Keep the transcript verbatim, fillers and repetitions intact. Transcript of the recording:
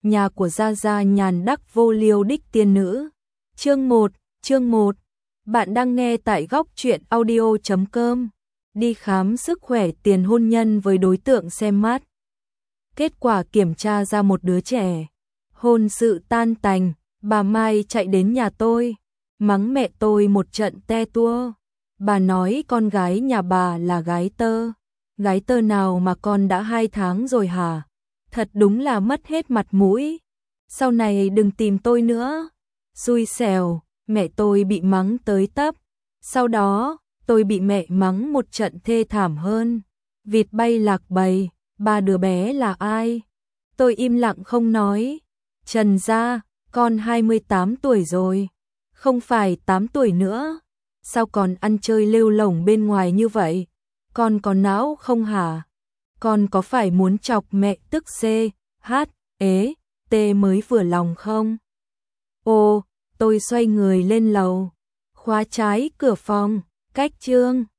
nhà của Gia Gia nhàn đắc vô liêu đích tiên nữ. Chương một, chương một. Bạn đang nghe tại góc truyện audio chấm com. Đi khám sức khỏe tiền hôn nhân với đối tượng xem mắt. Kết quả kiểm tra ra một đứa trẻ. Hôn sự tan tành, bà Mai chạy đến nhà tôi, mắng mẹ tôi một trận te tua. Bà nói con gái nhà bà là gái tơ. Gái tơ nào mà con đã hai tháng rồi hả? Thật đúng là mất hết mặt mũi. Sau này đừng tìm tôi nữa. Xui xẻo, mẹ tôi bị mắng tới tấp. Sau đó, tôi bị mẹ mắng một trận thê thảm hơn. Vịt bay lạc bầy, ba đứa bé là ai? Tôi im lặng không nói. Trần gia, con hai mươi tám tuổi rồi. Không phải tám tuổi nữa. Sao còn ăn chơi lêu lổng bên ngoài như vậy? Con có não không hả? Con có phải muốn chọc mẹ tức C, H, ế, T mới vừa lòng không? Ô, tôi xoay người lên lầu, khóa trái cửa phòng, cách chương.